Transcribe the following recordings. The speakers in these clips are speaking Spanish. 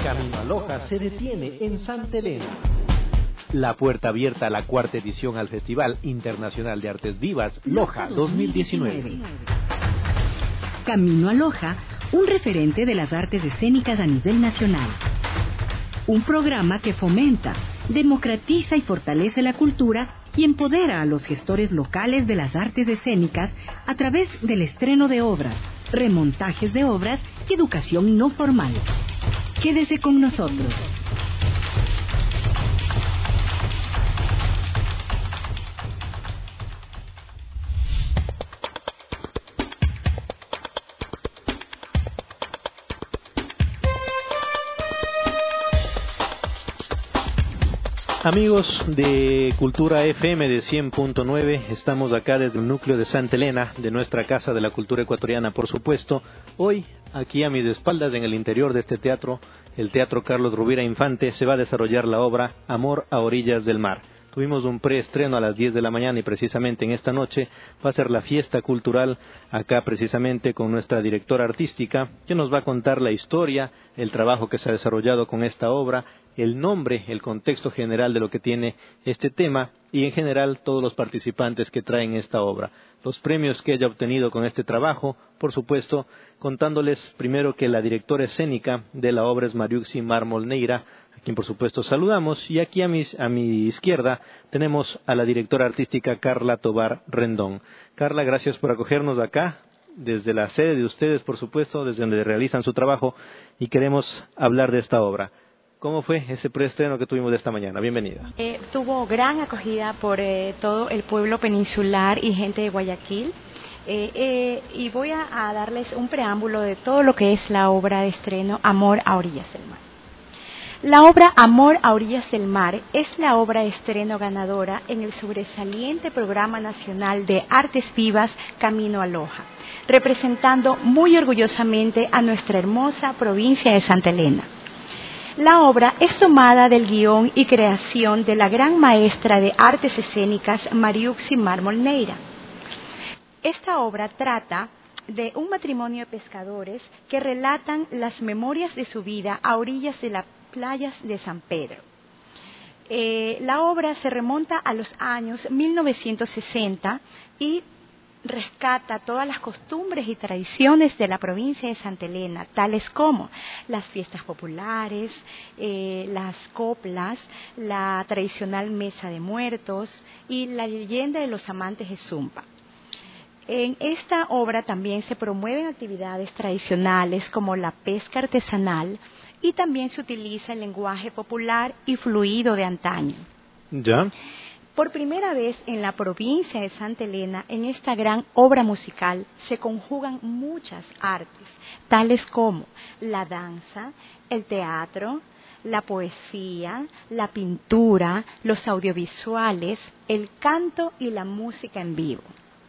Camino a Loja se detiene en Santa Elena. La puerta abierta a la cuarta edición al Festival Internacional de Artes Vivas, Loja 2019. Camino a Loja, un referente de las artes escénicas a nivel nacional. Un programa que fomenta, democratiza y fortalece la cultura y empodera a los gestores locales de las artes escénicas a través del estreno de obras, remontajes de obras y educación no formal. Quédese con nosotros. Amigos de Cultura FM de 100.9, estamos acá desde el núcleo de Santa Elena, de nuestra Casa de la Cultura Ecuatoriana, por supuesto. Hoy, aquí a mis espaldas, en el interior de este teatro, el Teatro Carlos Rovira Infante, se va a desarrollar la obra Amor a orillas del mar. Tuvimos un preestreno a las 10 de la mañana y precisamente en esta noche va a ser la fiesta cultural acá precisamente con nuestra directora artística, que nos va a contar la historia, el trabajo que se ha desarrollado con esta obra, el nombre, el contexto general de lo que tiene este tema y en general todos los participantes que traen esta obra. Los premios que ella ha obtenido con este trabajo, por supuesto, contándoles primero que la directora escénica de la obra es Mariuxi Mármol Neira, a quien por supuesto saludamos, y aquí a mi izquierda tenemos a la directora artística Carla Tobar Rendón. Carla, gracias por acogernos acá, desde la sede de ustedes, por supuesto, desde donde realizan su trabajo, y queremos hablar de esta obra. ¿Cómo fue ese preestreno que tuvimos de esta mañana? Bienvenida. Tuvo gran acogida por todo el pueblo peninsular y gente de Guayaquil. Y voy a darles un preámbulo de todo lo que es la obra de estreno Amor a orillas del mar. La obra Amor a orillas del mar es la obra de estreno ganadora en el sobresaliente Programa Nacional de Artes Vivas Camino a Loja, representando muy orgullosamente a nuestra hermosa provincia de Santa Elena. La obra es tomada del guión y creación de la gran maestra de artes escénicas Mariuxi Mármol Neira. Esta obra trata de un matrimonio de pescadores que relatan las memorias de su vida a orillas de las playas de San Pedro. La obra se remonta a los años 1960 y rescata todas las costumbres y tradiciones de la provincia de Santa Elena, tales como las fiestas populares, las coplas, la tradicional mesa de muertos y la leyenda de los amantes de Zumpa. En esta obra también se promueven actividades tradicionales como la pesca artesanal y también se utiliza el lenguaje popular y fluido de antaño. ¿Ya? Por primera vez en la provincia de Santa Elena, en esta gran obra musical, se conjugan muchas artes, tales como la danza, el teatro, la poesía, la pintura, los audiovisuales, el canto y la música en vivo.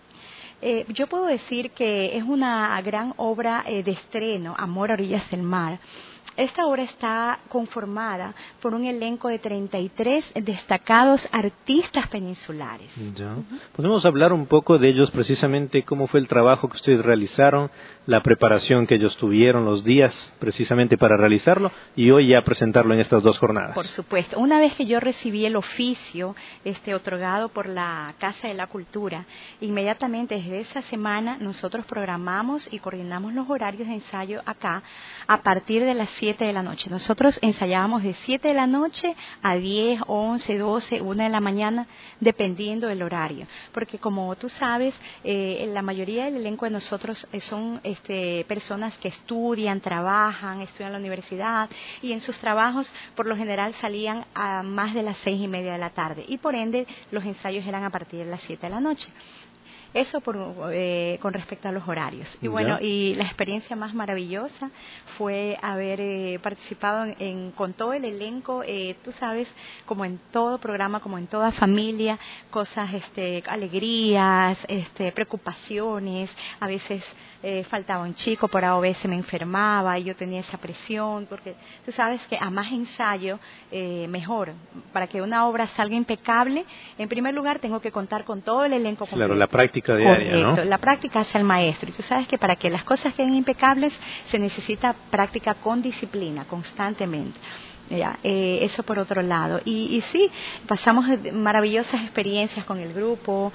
Yo puedo decir que es una gran obra de estreno, Amor a orillas del mar. Esta obra está conformada por un elenco de 33 destacados artistas peninsulares. Ya. ¿Podemos hablar un poco de ellos precisamente, cómo fue el trabajo que ustedes realizaron, la preparación que ellos tuvieron, los días precisamente para realizarlo y hoy ya presentarlo en estas dos jornadas? Por supuesto. Una vez que yo recibí el oficio otorgado por la Casa de la Cultura, inmediatamente desde esa semana nosotros programamos y coordinamos los horarios de ensayo acá a partir de las 7 de la noche. Nosotros ensayábamos de 7 de la noche a 10, 11, 12, 1 de la mañana, dependiendo del horario. Porque como tú sabes, la mayoría del elenco de nosotros son personas que estudian en la universidad y en sus trabajos por lo general salían a más de las 6:30 de la tarde y por ende los ensayos eran a partir de las 7 de la noche. Eso con respecto a los horarios. Y bueno, y la experiencia más maravillosa fue haber participado con todo el elenco, tú sabes, como en todo programa, como en toda familia, cosas, alegrías, preocupaciones, a veces faltaba un chico, por A o B se me enfermaba y yo tenía esa presión, porque tú sabes que a más ensayo, mejor. Para que una obra salga impecable, en primer lugar tengo que contar con todo el elenco completo. Claro, la práctica práctica diaria, ¿no? Correcto, la práctica hace al maestro. Y tú sabes que para que las cosas queden impecables se necesita práctica con disciplina, constantemente. Ya, eso por otro lado. Y sí, pasamos maravillosas experiencias con el grupo,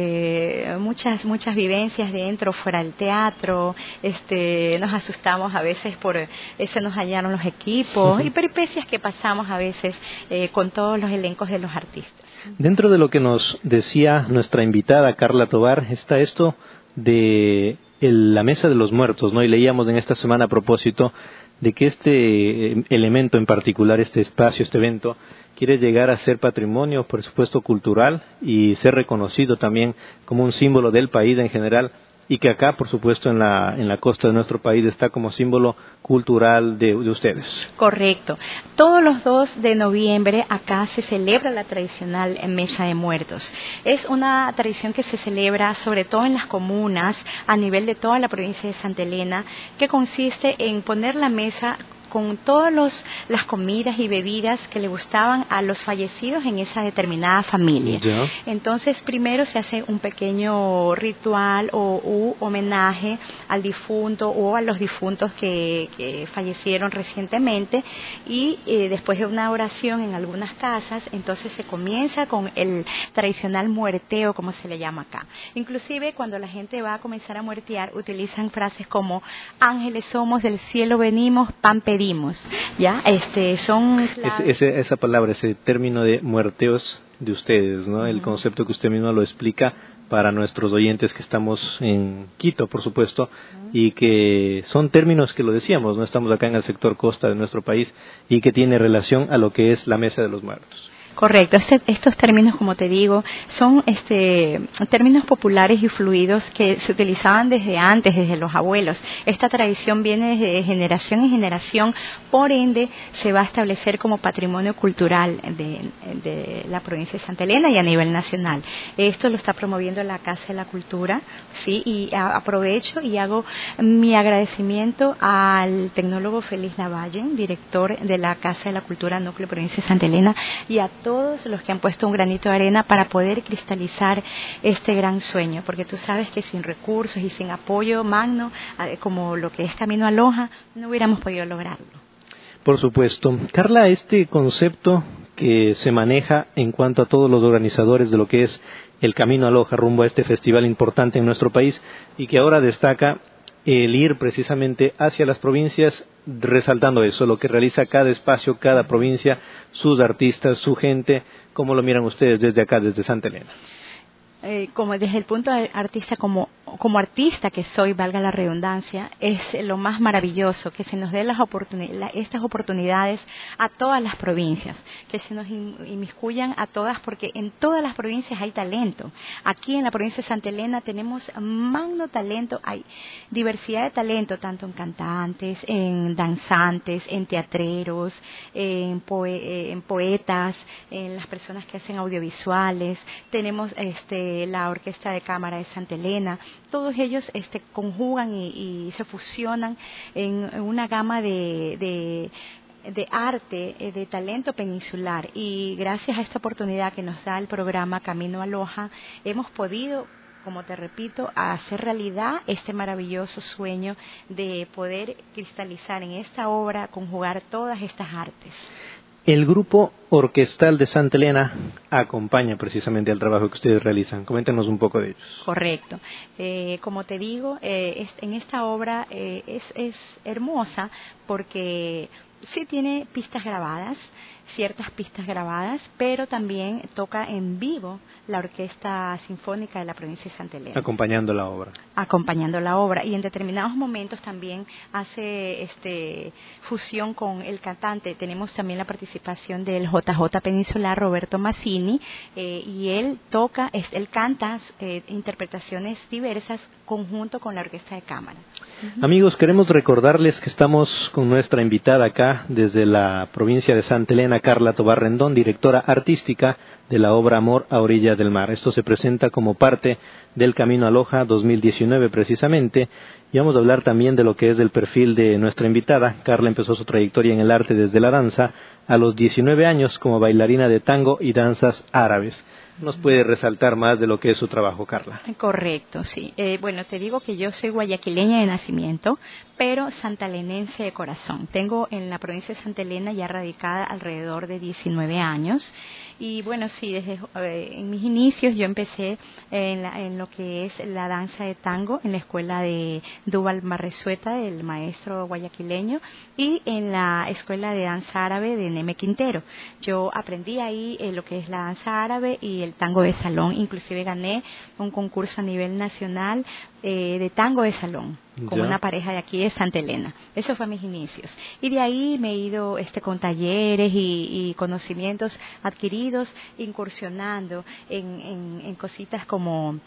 muchas vivencias dentro, fuera del teatro, nos asustamos a veces se nos hallaron los equipos y peripecias que pasamos a veces con todos los elencos de los artistas. Dentro de lo que nos decía nuestra invitada Carla Tovar está esto de la Mesa de los Muertos, ¿no? Y leíamos en esta semana a propósito de que este elemento en particular, este espacio, este evento, quiere llegar a ser patrimonio, por supuesto, cultural y ser reconocido también como un símbolo del país en general, y que acá, por supuesto, en la costa de nuestro país está como símbolo cultural de ustedes. Correcto. Todos los 2 de noviembre acá se celebra la tradicional Mesa de Muertos. Es una tradición que se celebra sobre todo en las comunas a nivel de toda la provincia de Santa Elena, que consiste en poner la mesa con todas las comidas y bebidas que le gustaban a los fallecidos en esa determinada familia. ¿Ya? Entonces, primero se hace un pequeño ritual o homenaje al difunto o a los difuntos que fallecieron recientemente y después de una oración en algunas casas, entonces se comienza con el tradicional muerteo, como se le llama acá. Inclusive, cuando la gente va a comenzar a muertear, utilizan frases como ángeles somos, del cielo venimos, pan pedimos. Ya, son esa palabra, ese término de muerteos de ustedes, ¿no? El concepto que usted mismo lo explica para nuestros oyentes que estamos en Quito, por supuesto, y que son términos que lo decíamos, no estamos acá en el sector costa de nuestro país y que tiene relación a lo que es la Mesa de los Muertos. Correcto, estos términos, como te digo, son términos populares y fluidos que se utilizaban desde antes, desde los abuelos. Esta tradición viene de generación en generación, por ende se va a establecer como patrimonio cultural de la provincia de Santa Elena y a nivel nacional. Esto lo está promoviendo la Casa de la Cultura, sí, y aprovecho y hago mi agradecimiento al tecnólogo Félix Lavalle, director de la Casa de la Cultura Núcleo Provincia de Santa Elena, y a todos los que han puesto un granito de arena para poder cristalizar este gran sueño, porque tú sabes que sin recursos y sin apoyo magno, como lo que es Camino a Loja, no hubiéramos podido lograrlo. Por supuesto. Carla, este concepto que se maneja en cuanto a todos los organizadores de lo que es el Camino a Loja rumbo a este festival importante en nuestro país y que ahora destaca el ir precisamente hacia las provincias, resaltando eso, lo que realiza cada espacio, cada provincia, sus artistas, su gente. ¿Cómo lo miran ustedes desde acá, desde Santa Elena? Como desde el punto de artista, como artista que soy, valga la redundancia, es lo más maravilloso que se nos dé estas oportunidades a todas las provincias, que se nos inmiscuyan a todas, porque en todas las provincias hay talento. Aquí en la provincia de Santa Elena tenemos magno talento, hay diversidad de talento, tanto en cantantes, en danzantes, en teatreros, en poetas, en las personas que hacen audiovisuales. Tenemos la Orquesta de Cámara de Santa Elena. Todos ellos conjugan y se fusionan en una gama de arte, de talento peninsular, y gracias a esta oportunidad que nos da el programa Camino a Loja, hemos podido, como te repito, hacer realidad este maravilloso sueño de poder cristalizar en esta obra, conjugar todas estas artes. El grupo orquestal de Santa Elena acompaña precisamente al trabajo que ustedes realizan. Coméntenos un poco de ellos. Correcto. Como te digo, en esta obra es hermosa porque sí tiene pistas grabadas, ciertas pistas grabadas, pero también toca en vivo la Orquesta Sinfónica de la provincia de Santa Elena. Acompañando la obra. Acompañando la obra, y en determinados momentos también hace fusión con el cantante. Tenemos también la participación del JJ peninsular Roberto Mazzini, y él canta interpretaciones diversas conjunto con la Orquesta de Cámara. Amigos, queremos recordarles que estamos con nuestra invitada acá desde la provincia de Santa Elena, Carla Tobar Rendón, directora artística de la obra Amor a Orillas del Mar. Esto se presenta como parte del Camino a Loja 2019 precisamente, y vamos a hablar también de lo que es el perfil de nuestra invitada. Carla empezó su trayectoria en el arte desde la danza a los 19 años como bailarina de tango y danzas árabes. ¿Nos puede resaltar más de lo que es su trabajo, Carla? Correcto, sí. Bueno, te digo que yo soy guayaquileña de nacimiento, pero santalenense de corazón. Tengo en la provincia de Santa Elena ya radicada alrededor de 19 años. Y bueno, sí, desde en mis inicios yo empecé en lo que es la danza de tango en la escuela de Dúbal Marresueta, del maestro guayaquileño, y en la escuela de danza árabe de Neme Quintero. Yo aprendí ahí lo que es la danza árabe y el tango de salón. Inclusive gané un concurso a nivel nacional de tango de salón con una pareja de aquí de Santa Elena. Eso fue mis inicios. Y de ahí me he ido con talleres y conocimientos adquiridos, incursionando en cositas como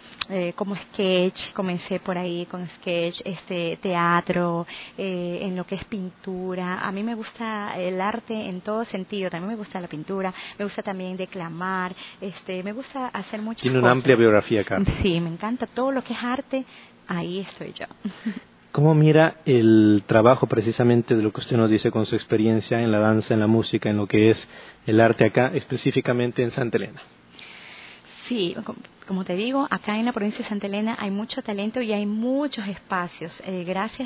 sketch. Comencé por ahí con sketch, teatro, en lo que es pintura. A mí me gusta el arte en todo sentido. También me gusta la pintura, me gusta también declamar, me gusta hacer muchas cosas. Tiene una amplia biografía, Carla. Sí, me encanta todo lo que es arte. Ahí estoy yo. ¿Cómo mira el trabajo precisamente de lo que usted nos dice con su experiencia en la danza, en la música, en lo que es el arte acá, específicamente en Santa Elena? Sí, como te digo, acá en la provincia de Santa Elena hay mucho talento y hay muchos espacios. Gracias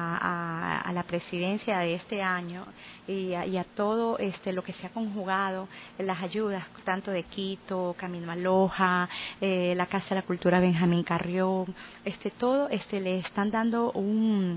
a la presidencia de este año y a todo lo que se ha conjugado, las ayudas tanto de Quito, Camino a Loja, la Casa de la Cultura Benjamín Carrión, todo le están dando un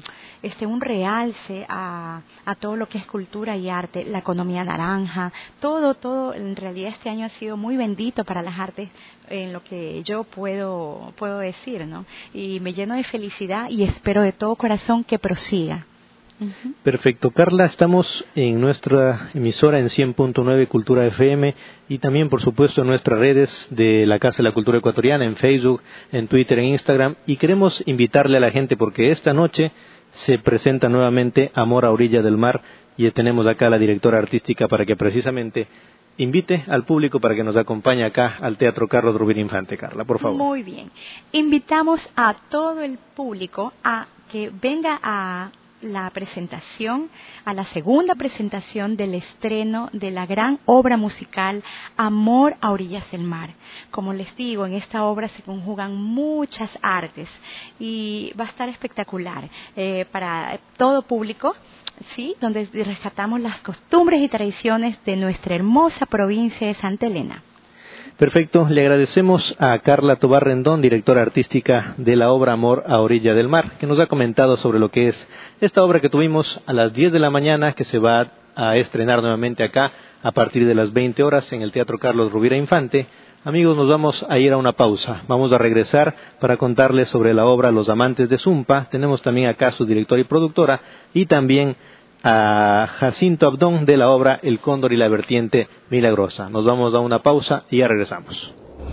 realce a todo lo que es cultura y arte, la economía naranja, todo. En realidad este año ha sido muy bendito para las artes, en lo que yo puedo decir, ¿no? Y me lleno de felicidad y espero de todo corazón que prosiga. Uh-huh. Perfecto. Carla, estamos en nuestra emisora en 100.9 Cultura FM y también, por supuesto, en nuestras redes de la Casa de la Cultura Ecuatoriana, en Facebook, en Twitter, en Instagram, y queremos invitarle a la gente porque esta noche se presenta nuevamente Amor a Orilla del Mar y tenemos acá a la directora artística para que precisamente invite al público para que nos acompañe acá al Teatro Carlos Rubín Infante. Carla, por favor. Muy bien. Invitamos a todo el público a que venga a la presentación, a la segunda presentación del estreno de la gran obra musical Amor a Orillas del Mar. Como les digo, en esta obra se conjugan muchas artes y va a estar espectacular para todo público, ¿sí? Donde rescatamos las costumbres y tradiciones de nuestra hermosa provincia de Santa Elena. Perfecto, le agradecemos a Carla Tobar Rendón, directora artística de la obra Amor a Orilla del Mar, que nos ha comentado sobre lo que es esta obra que tuvimos a las 10 de la mañana, que se va a estrenar nuevamente acá a partir de las 20 horas en el Teatro Carlos Rubira Infante. Amigos, nos vamos a ir a una pausa. Vamos a regresar para contarles sobre la obra Los Amantes de Zumpa. Tenemos también acá su directora y productora y también a Jacinto Abdón de la obra El Cóndor y la Vertiente Milagrosa. Nos vamos a una pausa y ya regresamos.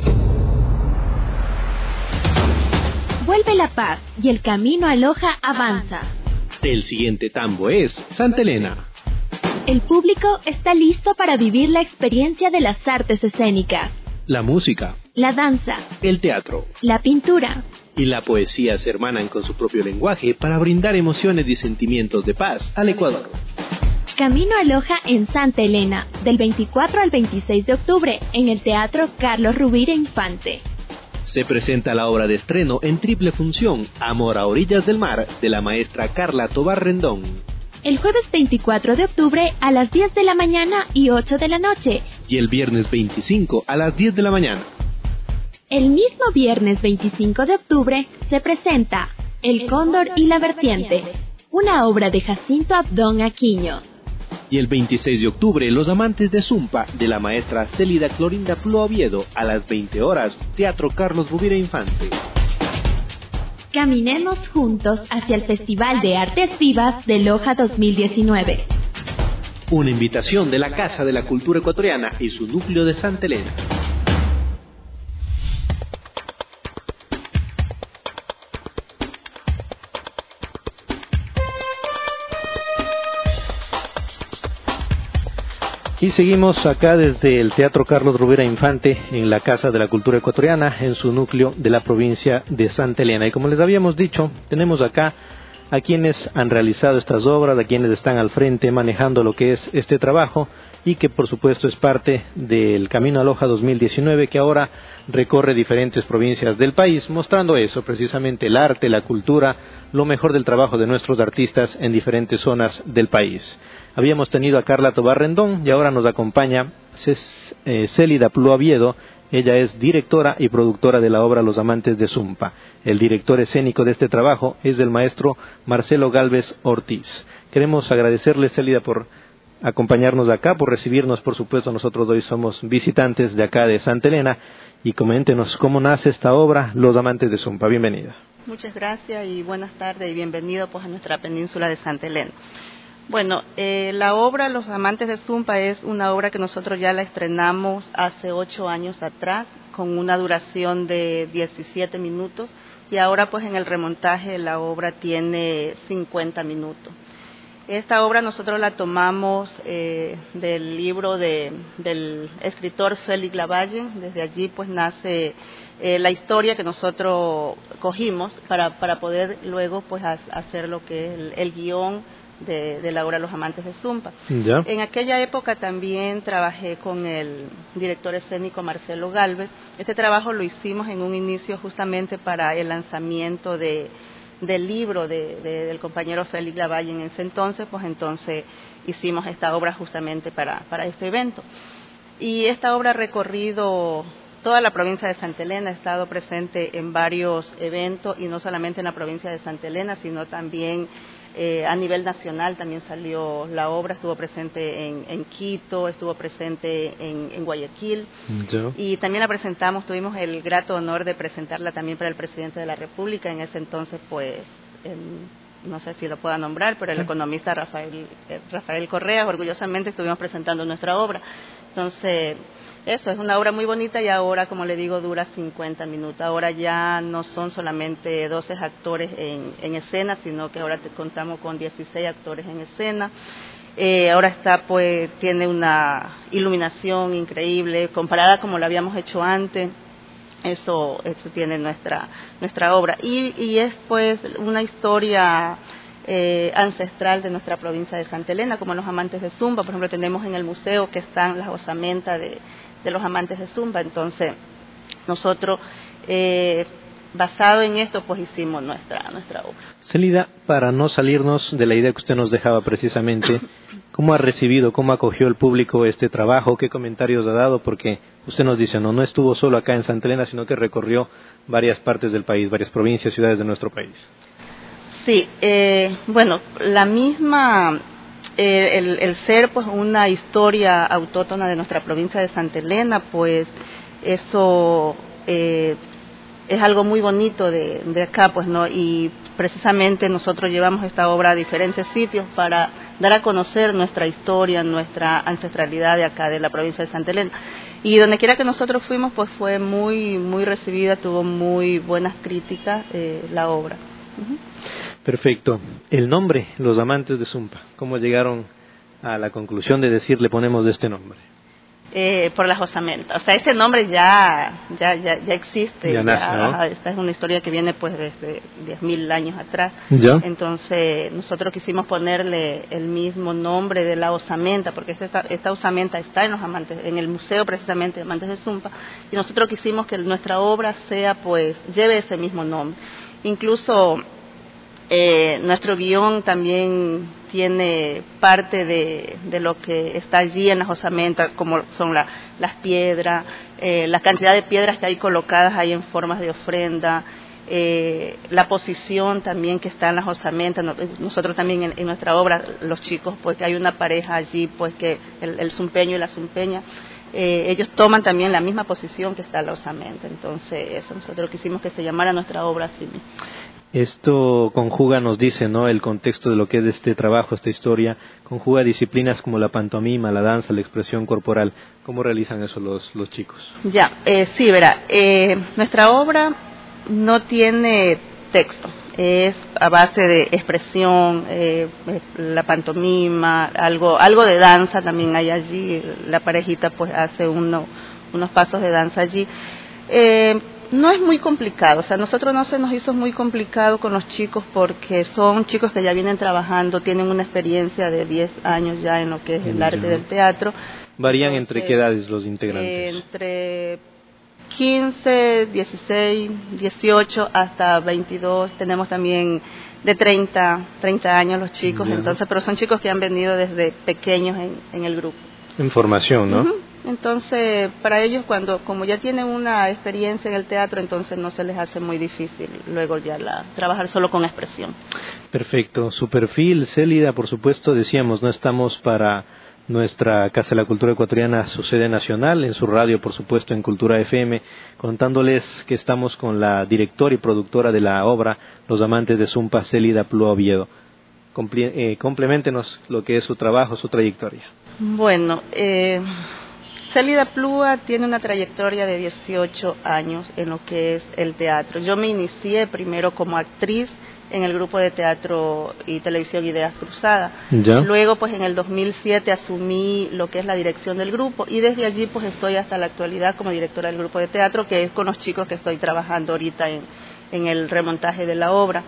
Vuelve la paz y el camino a Loja avanza. El siguiente tambo es Santa Elena. El público está listo para vivir la experiencia de las artes escénicas. La música, la danza, el teatro, la pintura y la poesía se hermanan con su propio lenguaje para brindar emociones y sentimientos de paz al Ecuador. Camino a Loja en Santa Elena, del 24 al 26 de octubre, en el Teatro Carlos Rubira Infante. Se presenta la obra de estreno en triple función, Amor a Orillas del Mar, de la maestra Carla Tobar Rendón. El jueves 24 de octubre a las 10 de la mañana y 8 de la noche. Y el viernes 25 a las 10 de la mañana. El mismo viernes 25 de octubre se presenta El Cóndor y la Vertiente, una obra de Jacinto Abdón Aquino. Y el 26 de octubre, Los Amantes de Zumpa, de la maestra Célida Clorinda Plo Oviedo, a las 20 horas, Teatro Carlos Rubira Infante. Caminemos juntos hacia el Festival de Artes Vivas de Loja 2019. Una invitación de la Casa de la Cultura Ecuatoriana y su núcleo de Santa Elena. Y seguimos acá desde el Teatro Carlos Rubira Infante, en la Casa de la Cultura Ecuatoriana, en su núcleo de la provincia de Santa Elena. Y como les habíamos dicho, tenemos acá a quienes han realizado estas obras, a quienes están al frente manejando lo que es este trabajo y que por supuesto es parte del Camino a Loja 2019, que ahora recorre diferentes provincias del país, mostrando eso, precisamente el arte, la cultura, lo mejor del trabajo de nuestros artistas en diferentes zonas del país. Habíamos tenido a Carla Tobar Rendón y ahora nos acompaña Célida Ploaviedo. Ella es directora y productora de la obra Los Amantes de Zumpa. El director escénico de este trabajo es el maestro Marcelo Gálvez Ortiz. Queremos agradecerle, Célida, por acompañarnos acá, por recibirnos. Por supuesto, nosotros hoy somos visitantes de acá de Santa Elena, y coméntenos cómo nace esta obra Los Amantes de Zumpa. Bienvenida. Muchas gracias y buenas tardes y bienvenido pues a nuestra península de Santa Elena. Bueno, la obra Los Amantes de Zumpa es una obra que nosotros ya la estrenamos hace 8 años atrás, con una duración de 17 minutos, y ahora pues en el remontaje la obra tiene 50 minutos. Esta obra nosotros la tomamos del libro del escritor Félix Lavalle. Desde allí pues nace la historia que nosotros cogimos para poder luego pues hacer lo que es el guión de la obra Los Amantes de Zumpa. ¿Ya? En aquella época también trabajé con el director escénico Marcelo Gálvez. Este trabajo lo hicimos en un inicio justamente para el lanzamiento del libro del compañero Félix Lavalle en ese entonces, pues entonces hicimos esta obra justamente para este evento. Y esta obra ha recorrido toda la provincia de Santa Elena, ha estado presente en varios eventos, y no solamente en la provincia de Santa Elena, sino también a nivel nacional. También salió la obra, estuvo presente en Quito, estuvo presente en Guayaquil. ¿Ya? Y también la presentamos, tuvimos el grato honor de presentarla también para el presidente de la República. En ese entonces, pues, no sé si lo pueda nombrar, pero el economista Rafael Correa. Orgullosamente estuvimos presentando nuestra obra. Entonces, eso es una obra muy bonita, y ahora, como le digo, dura 50 minutos. Ahora ya no son solamente 12 actores en escena, sino que ahora contamos con 16 actores en escena. Ahora está, pues, tiene una iluminación increíble, comparada como lo habíamos hecho antes. Eso tiene nuestra obra. Y es, pues, una historia ancestral de nuestra provincia de Santa Elena, como Los Amantes de Zumpa. Por ejemplo, tenemos en el museo que están las osamentas de Los Amantes de Zumpa. Entonces, nosotros, basado en esto, pues hicimos nuestra obra. Célida, para no salirnos de la idea que usted nos dejaba precisamente, ¿cómo ha recibido, cómo acogió el público este trabajo? ¿Qué comentarios ha dado? Porque usted nos dice, no estuvo solo acá en Santa Elena, sino que recorrió varias partes del país, varias provincias, ciudades de nuestro país. Sí, bueno, la misma, el ser pues una historia autóctona de nuestra provincia de Santa Elena, pues eso es algo muy bonito de acá, pues, ¿no? Y precisamente nosotros llevamos esta obra a diferentes sitios para dar a conocer nuestra historia, nuestra ancestralidad de acá, de la provincia de Santa Elena. Y donde quiera que nosotros fuimos, pues fue muy, muy recibida, tuvo muy buenas críticas la obra. Uh-huh. Perfecto. El nombre, Los Amantes de Zumpa, ¿cómo llegaron a la conclusión de decir, le ponemos este nombre? Por las osamentas. O sea, este nombre ya existe. Ya nace, ¿no? Esta es una historia que viene pues desde 10.000 años atrás. ¿Ya? Entonces, nosotros quisimos ponerle el mismo nombre de la osamenta, porque esta osamenta está en Los Amantes, en el museo precisamente de Amantes de Zumpa, y nosotros quisimos que nuestra obra sea, pues, lleve ese mismo nombre. Incluso nuestro guión también tiene parte de lo que está allí en las osamentas, como son las piedras, la cantidad de piedras que hay colocadas ahí en formas de ofrenda, la posición también que está en las osamentas. Nosotros también en nuestra obra, los chicos, pues que hay una pareja allí, pues que el zumpeño y la zumpeña, ellos toman también la misma posición que está en la osamenta. Entonces, eso nosotros quisimos que se llamara nuestra obra así mismo. Esto conjuga, nos dice, ¿no?, el contexto de lo que es este trabajo, esta historia, conjuga disciplinas como la pantomima, la danza, la expresión corporal. ¿Cómo realizan eso los chicos? Ya, sí, verá, nuestra obra no tiene texto. es a base de expresión, la pantomima, algo de danza también hay allí. La parejita pues hace unos pasos de danza allí. No es muy complicado, o sea, nosotros no se nos hizo muy complicado con los chicos porque son chicos que ya vienen trabajando, tienen una experiencia de 10 años ya en lo que es el arte del teatro. ¿Varían entre qué edades los integrantes? Entre 15, 16, 18 hasta 22, tenemos también de 30 años los chicos, entonces, pero son chicos que han venido desde pequeños en el grupo. En formación, ¿no? Entonces, para ellos, como ya tienen una experiencia en el teatro, entonces no se les hace muy difícil luego ya trabajar solo con expresión. Perfecto. Su perfil, Célida, por supuesto, decíamos, no estamos para nuestra Casa de la Cultura Ecuatoriana, su sede nacional, en su radio, por supuesto, en Cultura FM, contándoles que estamos con la directora y productora de la obra Los Amantes de Zumpa, Célida Plúa Oviedo. Compleméntenos lo que es su trabajo, su trayectoria. Bueno, Célida Plúa tiene una trayectoria de 18 años en lo que es el teatro. Yo me inicié primero como actriz en el grupo de teatro y televisión Ideas Cruzadas. Luego, pues en el 2007 asumí lo que es la dirección del grupo y desde allí pues estoy hasta la actualidad como directora del grupo de teatro, que es con los chicos que estoy trabajando ahorita en el remontaje de la obra.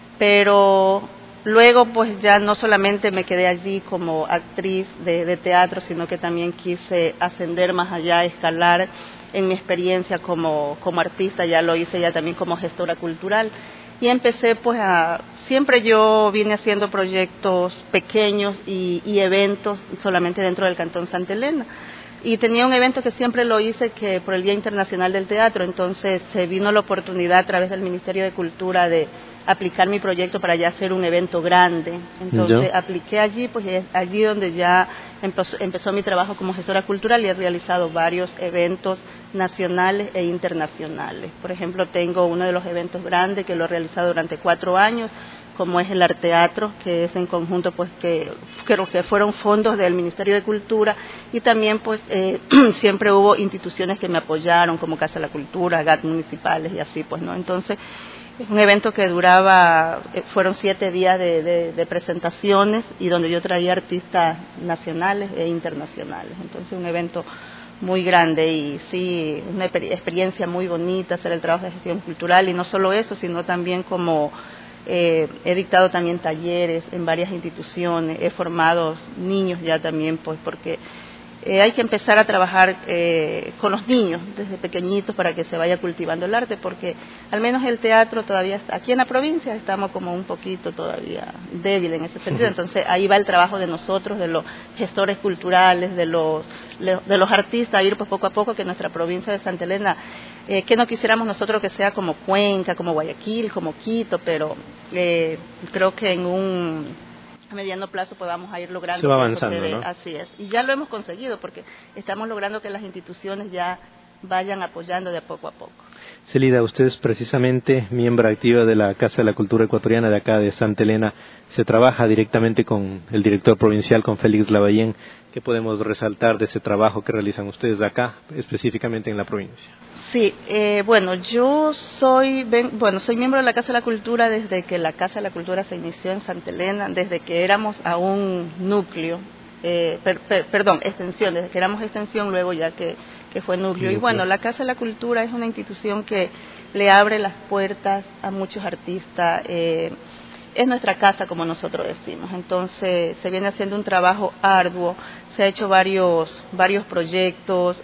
Pero luego pues ya no solamente me quedé allí como actriz de teatro, sino que también quise ascender más allá, escalar en mi experiencia como artista, ya lo hice ya también como gestora cultural. Y empecé pues siempre yo vine haciendo proyectos pequeños y eventos solamente dentro del Cantón Santa Elena. Y tenía un evento que siempre lo hice que por el Día Internacional del Teatro, entonces se vino la oportunidad a través del Ministerio de Cultura de aplicar mi proyecto para ya hacer un evento grande. Entonces apliqué allí, pues es allí donde ya empezó mi trabajo como gestora cultural y he realizado varios eventos nacionales e internacionales. Por ejemplo, tengo uno de los eventos grandes que lo he realizado durante 4 años, como es el Arteatro, que es en conjunto, pues que creo que fueron fondos del Ministerio de Cultura y también pues siempre hubo instituciones que me apoyaron, como Casa de la Cultura, GAT municipales y así pues, ¿no? Entonces, es un evento que fueron 7 días de presentaciones y donde yo traía artistas nacionales e internacionales. Entonces, un evento muy grande y sí, una experiencia muy bonita hacer el trabajo de gestión cultural y no solo eso, sino también como he dictado también talleres en varias instituciones, he formado niños ya también, pues porque hay que empezar a trabajar con los niños desde pequeñitos para que se vaya cultivando el arte, porque al menos el teatro todavía aquí en la provincia estamos como un poquito todavía débil en ese sentido. Entonces ahí va el trabajo de nosotros, de los gestores culturales, de los artistas, ir pues poco a poco que nuestra provincia de Santa Elena, que no quisiéramos nosotros que sea como Cuenca, como Guayaquil, como Quito, pero creo que a mediano plazo pues vamos a ir logrando. Se va avanzando, ¿no? Así es. Y ya lo hemos conseguido porque estamos logrando que las instituciones ya vayan apoyando de a poco. Célida, usted es precisamente miembro activa de la Casa de la Cultura Ecuatoriana de acá de Santa Elena. Se trabaja directamente con el director provincial, con Félix Lavallén. ¿Qué podemos resaltar de ese trabajo que realizan ustedes acá, específicamente en la provincia? Sí, bueno, yo soy miembro de la Casa de la Cultura desde que la Casa de la Cultura se inició en Santa Elena, desde que éramos a un núcleo, extensión, desde que éramos extensión, luego ya que fue núcleo. Y bueno, la Casa de la Cultura es una institución que le abre las puertas a muchos artistas, es nuestra casa, como nosotros decimos. Entonces, se viene haciendo un trabajo arduo, se ha hecho varios proyectos,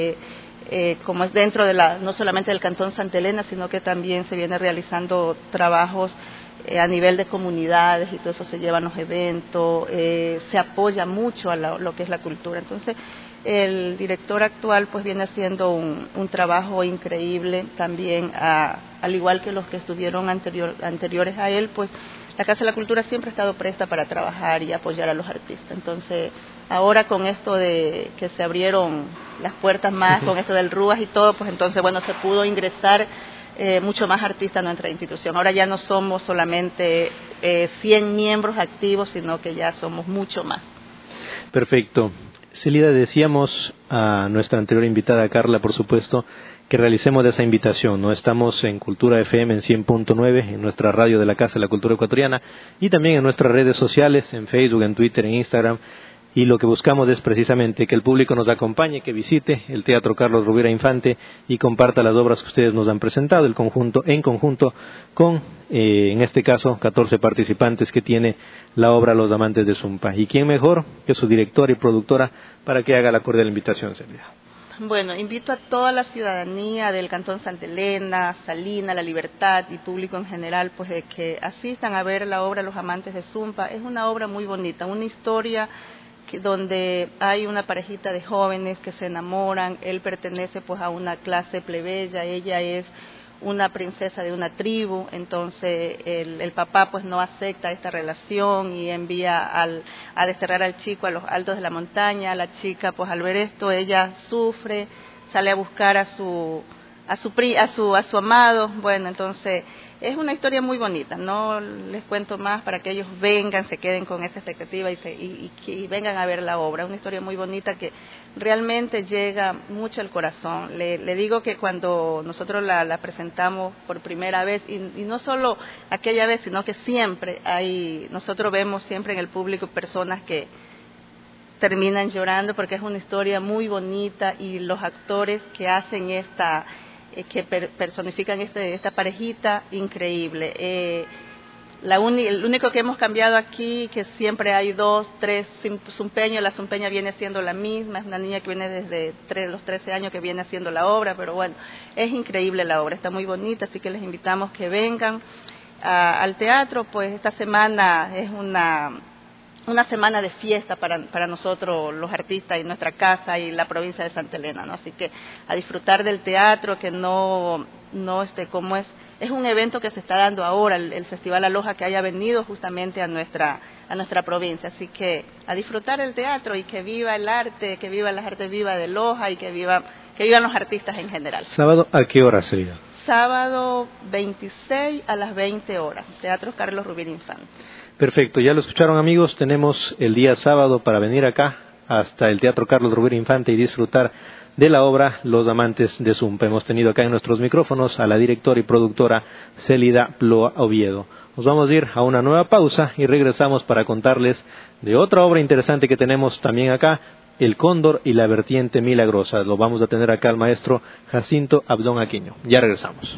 como es dentro no solamente del Cantón Santa Elena, sino que también se viene realizando trabajos a nivel de comunidades y todo eso se llevan los eventos, se apoya mucho a lo que es la cultura. Entonces, el director actual pues viene haciendo un trabajo increíble también, al igual que los que estuvieron anteriores a él, pues la Casa de la Cultura siempre ha estado presta para trabajar y apoyar a los artistas. Entonces, ahora con esto de que se abrieron las puertas más, con esto del RUAS y todo, pues entonces, bueno, se pudo ingresar mucho más artistas a nuestra institución. Ahora ya no somos solamente 100 miembros activos, sino que ya somos mucho más. Perfecto. Célida, decíamos a nuestra anterior invitada, Carla, por supuesto, que realicemos esa invitación. No estamos en Cultura FM en 100.9, en nuestra radio de la Casa de la Cultura Ecuatoriana, y también en nuestras redes sociales, en Facebook, en Twitter, en Instagram. Y lo que buscamos es precisamente que el público nos acompañe, que visite el Teatro Carlos Rovira Infante y comparta las obras que ustedes nos han presentado, en conjunto con, en este caso, 14 participantes que tiene la obra Los Amantes de Zumpa. ¿Y quién mejor que su directora y productora para que haga la cordial invitación, Silvia? Bueno, invito a toda la ciudadanía del Cantón Santa Elena, Salina, La Libertad y público en general, pues de que asistan a ver la obra Los Amantes de Zumpa. Es una obra muy bonita, una historia donde hay una parejita de jóvenes que se enamoran. Él pertenece pues a una clase plebeya, ella es una princesa de una tribu, entonces el papá pues no acepta esta relación y envía a desterrar al chico a los altos de la montaña. La chica pues al ver esto ella sufre, sale a buscar a su amado. Bueno, entonces es una historia muy bonita, no les cuento más para que ellos vengan, se queden con esa expectativa y vengan a ver la obra. Una historia muy bonita que realmente llega mucho al corazón. Le digo que cuando nosotros la presentamos por primera vez, y no solo aquella vez, sino que siempre nosotros vemos siempre en el público personas que terminan llorando porque es una historia muy bonita, y los actores que hacen que personifican esta parejita, increíble. El único que hemos cambiado aquí, que siempre hay 2, 3 zumpeños, la zumpeña viene siendo la misma, es una niña que viene desde los 13 años que viene haciendo la obra, pero bueno, es increíble la obra, está muy bonita, así que les invitamos que vengan al teatro. Pues esta semana es una semana de fiesta para nosotros los artistas y nuestra casa y la provincia de Santa Elena, ¿no? Así que a disfrutar del teatro, que como es un evento que se está dando ahora, el Festival Aloha, que haya venido justamente a nuestra provincia, así que a disfrutar el teatro y que viva el arte, que viva las artes vivas de Loja y que vivan los artistas en general. ¿Sábado a qué hora sería? Sábado 26 a las 20 horas, Teatro Carlos Rovira Infante. Perfecto, ya lo escucharon, amigos, tenemos el día sábado para venir acá hasta el Teatro Carlos Rovira Infante y disfrutar de la obra Los Amantes de Zumpa. Hemos tenido acá en nuestros micrófonos a la directora y productora Célida Ploa Oviedo. Nos vamos a ir a una nueva pausa y regresamos para contarles de otra obra interesante que tenemos también acá, El Cóndor y la Vertiente Milagrosa. Lo vamos a tener acá al maestro Jacinto Abdón Aquino. Ya regresamos.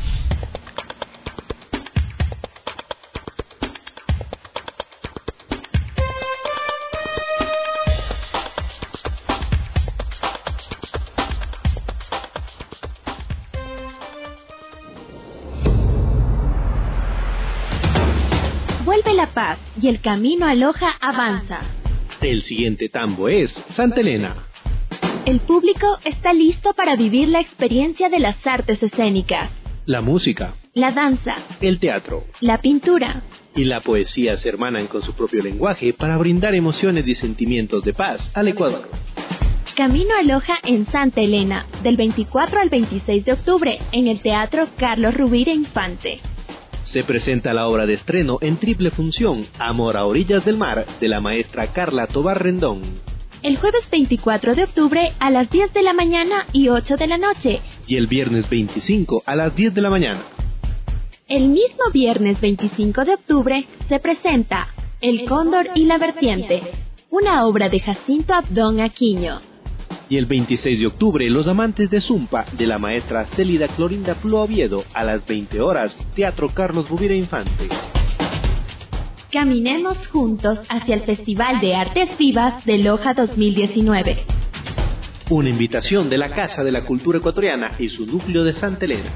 Vuelve la paz y el camino a Loja avanza. El siguiente tambo es Santa Elena. El público está listo para vivir la experiencia de las artes escénicas, La música, la danza, el teatro la pintura. y la poesía se hermanan con su propio lenguaje para brindar emociones y sentimientos de paz al Ecuador. Camino a Loja en Santa Elena, del 24 al 26 de octubre, en el Teatro Carlos Rovira Infante. Se presenta la obra de estreno en triple función, Amor a Orillas del Mar, de la maestra Carla Tobar Rendón. El jueves 24 de octubre a las 10 de la mañana y 8 de la noche. Y el viernes 25 a las 10 de la mañana. El mismo viernes 25 de octubre se presenta El Cóndor y la Vertiente, una obra de Jacinto Abdón Aquino. Y el 26 de octubre, Los Amantes de Zumpa, de la maestra Célida Clorinda Ploa Oviedo, a las 20 horas, Teatro Carlos Rovira Infante. Caminemos juntos hacia el Festival de Artes Vivas de Loja 2019. Una invitación de la Casa de la Cultura Ecuatoriana y su núcleo de Santa Elena.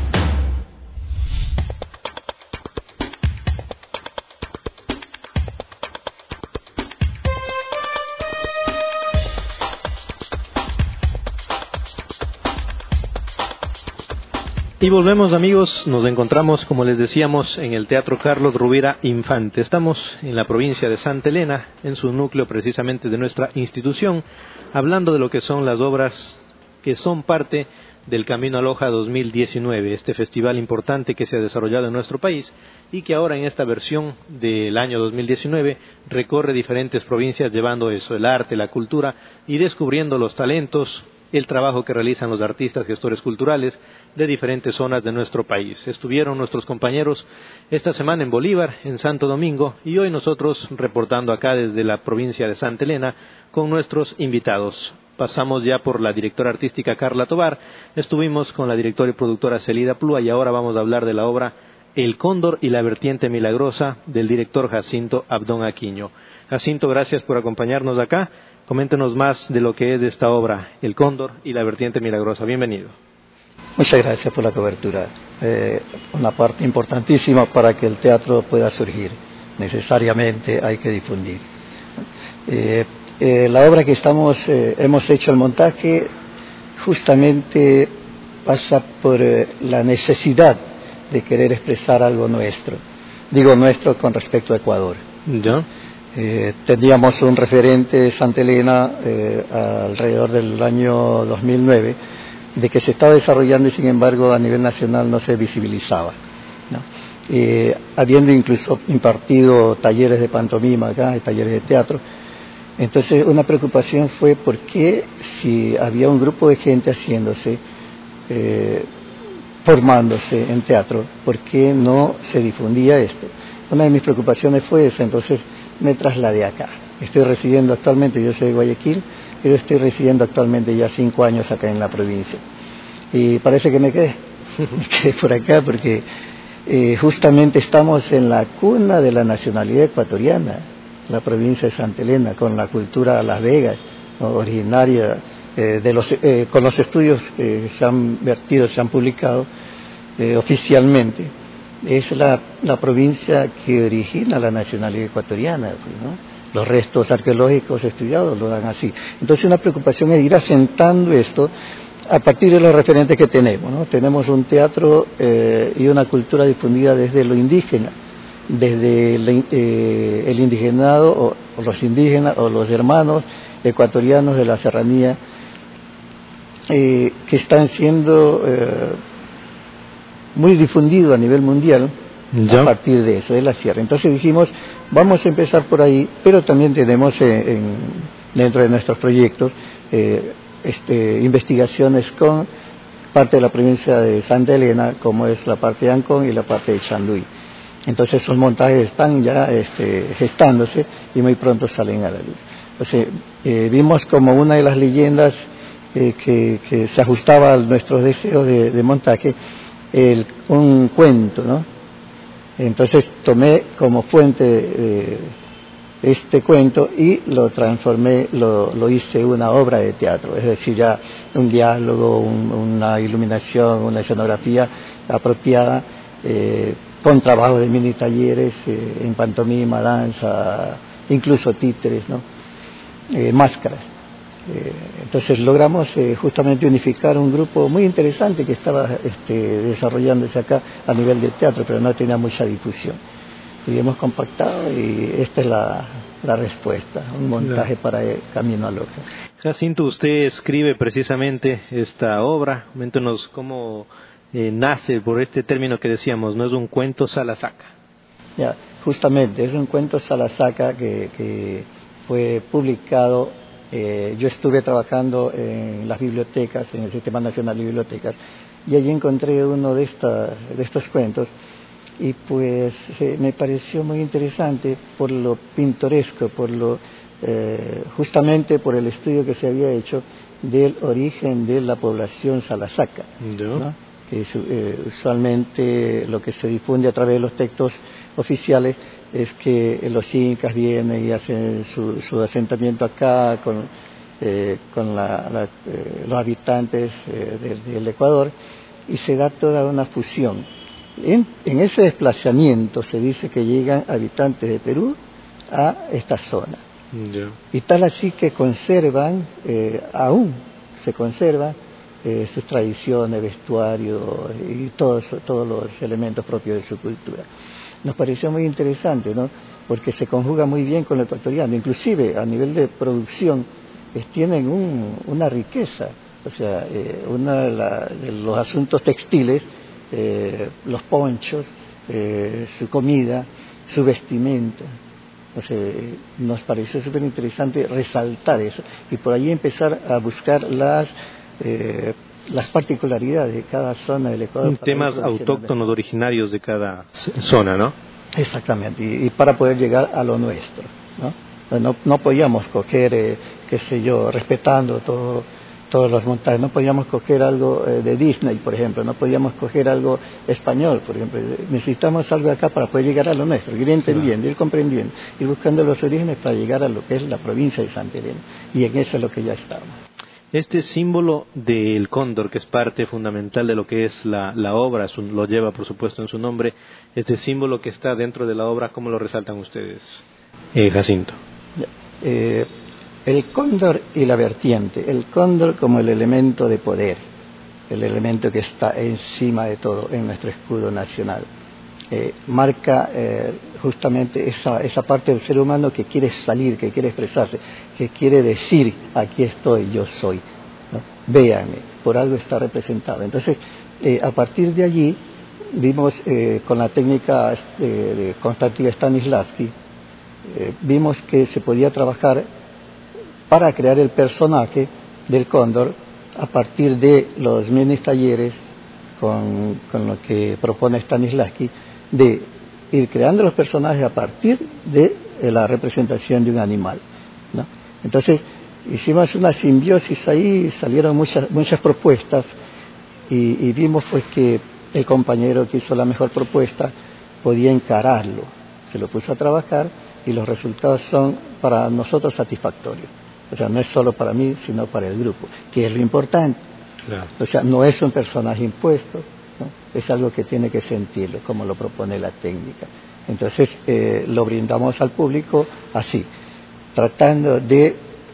Y volvemos, amigos, nos encontramos, como les decíamos, en el Teatro Carlos Rovira Infante. Estamos en la provincia de Santa Elena, en su núcleo precisamente de nuestra institución, hablando de lo que son las obras que son parte del Camino a Loja 2019, este festival importante que se ha desarrollado en nuestro país y que ahora en esta versión del año 2019 recorre diferentes provincias llevando eso, el arte, la cultura y descubriendo los talentos el trabajo que realizan los artistas gestores culturales de diferentes zonas de nuestro país. Estuvieron nuestros compañeros esta semana en Bolívar, en Santo Domingo, y hoy nosotros reportando acá desde la provincia de Santa Elena con nuestros invitados. Pasamos ya por la directora artística Carla Tovar, estuvimos con la directora y productora Celida Plúa y ahora vamos a hablar de la obra El Cóndor y la Vertiente Milagrosa del director Jacinto Abdón Aquino. Jacinto, gracias por acompañarnos acá. Coméntenos más de lo que es de esta obra, El Cóndor y la Vertiente Milagrosa. Bienvenido. Muchas gracias por la cobertura. Una parte importantísima para que el teatro pueda surgir. Necesariamente hay que difundir. La obra que hemos hecho el montaje justamente pasa por la necesidad de querer expresar algo nuestro. Digo nuestro con respecto a Ecuador. ¿Ya? Teníamos un referente de Santa Elena alrededor del año 2009 de que se estaba desarrollando y sin embargo a nivel nacional no se visibilizaba, ¿no? Habiendo incluso impartido talleres de pantomima acá, talleres de teatro. Entonces una preocupación fue por qué si había un grupo de gente haciéndose, formándose en teatro, ¿por qué no se difundía esto? Una de mis preocupaciones fue esa, entonces me trasladé acá. Estoy residiendo actualmente, yo soy de Guayaquil, pero estoy residiendo actualmente ya 5 años acá en la provincia. Y parece que me quedé por acá porque justamente estamos en la cuna de la nacionalidad ecuatoriana, la provincia de Santa Elena, con la cultura Las Vegas, ¿no? Originaria con los estudios que se han vertido, se han publicado oficialmente. Es la provincia que origina la nacionalidad ecuatoriana, ¿no? Los restos arqueológicos estudiados lo dan así. Entonces una preocupación es ir asentando esto a partir de los referentes que tenemos, ¿no? Tenemos un teatro y una cultura difundida desde lo indígena, desde el indigenado o los indígenas o los hermanos ecuatorianos de la serranía que están siendo muy difundidos a nivel mundial. ¿Ya? A partir de eso, de la sierra. Entonces dijimos, vamos a empezar por ahí, pero también tenemos dentro de nuestros proyectos investigaciones con parte de la provincia de Santa Elena, como es la parte de Ancón y la parte de Chanduy. Entonces esos montajes están ya gestándose y muy pronto salen a la luz. Entonces vimos como una de las leyendas que se ajustaba a nuestros deseos de montaje, un cuento, ¿no? Entonces tomé como fuente este cuento y lo transformé, lo hice una obra de teatro, es decir, ya un diálogo, una iluminación, una escenografía apropiada, con trabajo de mini talleres en pantomima, danza, incluso títeres, ¿no? Máscaras. Entonces logramos justamente unificar un grupo muy interesante que estaba desarrollándose acá a nivel de teatro, pero no tenía mucha difusión. Y hemos compactado y esta es la respuesta, un montaje para Camino a Loja. Jacinto, usted escribe precisamente esta obra. Coméntenos cómo nace por este término que decíamos, no es un cuento salasaca. Ya, justamente, es un cuento salasaca que fue publicado. Yo estuve trabajando en las bibliotecas, en el Sistema Nacional de Bibliotecas, y allí encontré uno de estos cuentos, y pues me pareció muy interesante por lo pintoresco, justamente por el estudio que se había hecho del origen de la población salasaca, ¿no? Que usualmente lo que se difunde a través de los textos oficiales es que los incas vienen y hacen su asentamiento acá con los habitantes del Ecuador, y se da toda una fusión. En ese desplazamiento se dice que llegan habitantes de Perú a esta zona. Yeah. Y tal así que conservan, aún se conservan sus tradiciones, vestuario y todos los elementos propios de su cultura. Nos pareció muy interesante, ¿no? Porque se conjuga muy bien con lo ecuatoriano, inclusive a nivel de producción tienen una riqueza, o sea, uno de los asuntos textiles, los ponchos, su comida, su vestimenta, Entonces, nos pareció súper interesante resaltar eso y por ahí empezar a buscar las particularidades de cada zona del Ecuador. Temas autóctonos originarios de cada zona, ¿no? Exactamente, y para poder llegar a lo nuestro, ¿no? No podíamos coger, qué sé yo, respetando todas las montañas, no podíamos coger algo de Disney, por ejemplo, no podíamos coger algo español, por ejemplo, necesitamos algo acá para poder llegar a lo nuestro, ir entendiendo, ir comprendiendo, ir buscando los orígenes para llegar a lo que es la provincia de Santa Elena, y en eso es lo que ya estamos. Este símbolo del cóndor, que es parte fundamental de lo que es la obra, lo lleva por supuesto en su nombre, este símbolo que está dentro de la obra, ¿cómo lo resaltan ustedes, Jacinto? El cóndor y la vertiente, el cóndor como el elemento de poder, el elemento que está encima de todo en nuestro escudo nacional, marca justamente esa parte del ser humano que quiere salir, que quiere expresarse, que quiere decir, aquí estoy, yo soy, ¿no? Véanme, por algo está representado. Entonces, a partir de allí, vimos con la técnica de Konstantin Stanislavski, vimos que se podía trabajar para crear el personaje del cóndor a partir de los mini talleres con lo que propone Stanislavski, de ir creando los personajes a partir de la representación de un animal, ¿no? Entonces hicimos una simbiosis ahí, salieron muchas propuestas y vimos pues que el compañero que hizo la mejor propuesta podía encararlo, se lo puso a trabajar y los resultados son para nosotros satisfactorios. O sea, no es solo para mí, sino para el grupo, que es lo importante. Claro. O sea, no es un personaje impuesto, ¿no? Es algo que tiene que sentirlo, como lo propone la técnica. Entonces, lo brindamos al público así, tratando de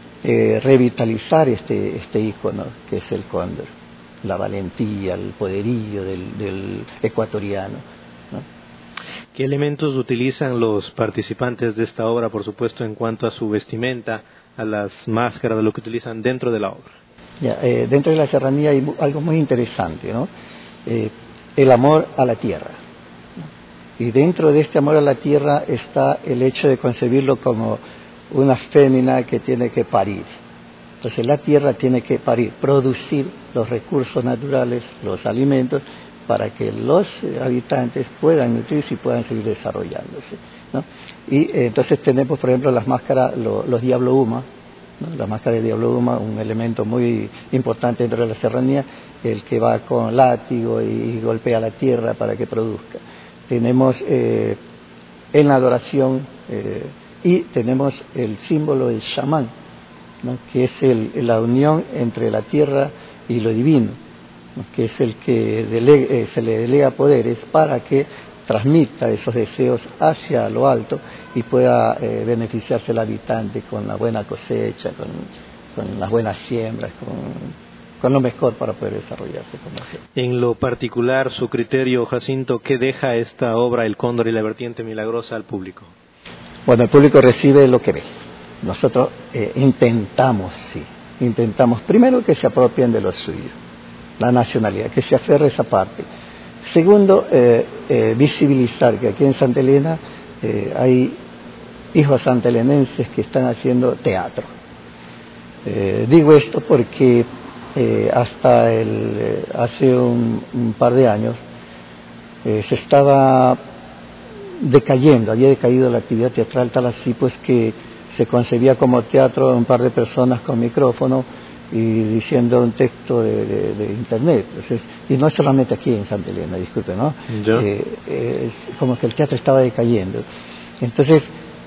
revitalizar este ícono que es el cóndor, la valentía, el poderío del ecuatoriano, ¿no? ¿Qué elementos utilizan los participantes de esta obra, por supuesto, en cuanto a su vestimenta, a las máscaras, de lo que utilizan dentro de la obra? Ya, dentro de la serranía hay algo muy interesante, ¿no? El amor a la tierra, ¿no? Y dentro de este amor a la tierra está el hecho de concebirlo como una fémina que tiene que parir. Entonces la tierra tiene que parir, producir los recursos naturales, los alimentos, para que los habitantes puedan nutrirse y puedan seguir desarrollándose, ¿no? Y entonces tenemos, por ejemplo, las máscaras, los Diablo Uma, ¿no? La máscara de Diablo Uma, un elemento muy importante dentro de la serranía, el que va con látigo y golpea la tierra para que produzca. Tenemos en la adoración y tenemos el símbolo del chamán, ¿no? Que es la unión entre la tierra y lo divino, ¿no? Que es el que se le delega poderes para que transmita esos deseos hacia lo alto y pueda beneficiarse el habitante con la buena cosecha, con las buenas siembras, con lo mejor para poder desarrollarse como así. En lo particular, su criterio, Jacinto, ¿qué deja esta obra, El Cóndor y la Vertiente Milagrosa, al público? Bueno, el público recibe lo que ve. Nosotros intentamos primero que se apropien de lo suyo, la nacionalidad, que se aferre a esa parte. Segundo, visibilizar que aquí en Santa Elena hay hijos santaelenenses que están haciendo teatro. Digo esto porque hasta hace un par de años se estaba decayendo, había decaído la actividad teatral tal así pues que se concebía como teatro un par de personas con micrófono y diciendo un texto de internet. Entonces, y no es solamente aquí en Santa Elena, disculpe, ¿no? Es como que el teatro estaba decayendo. Entonces,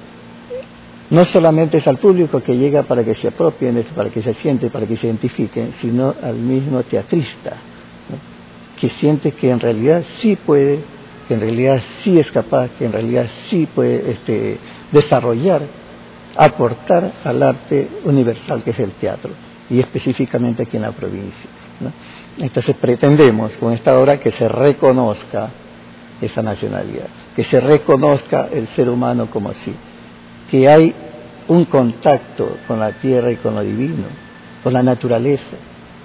no solamente es al público que llega para que se apropien, para que se siente, para que se identifiquen, sino al mismo teatrista, ¿no? Que siente que en realidad sí puede, que en realidad sí es capaz, que en realidad sí puede desarrollar, aportar al arte universal que es el teatro, y específicamente aquí en la provincia, ¿no? Entonces pretendemos con esta obra que se reconozca esa nacionalidad, que se reconozca el ser humano como así, que hay un contacto con la tierra y con lo divino, con la naturaleza,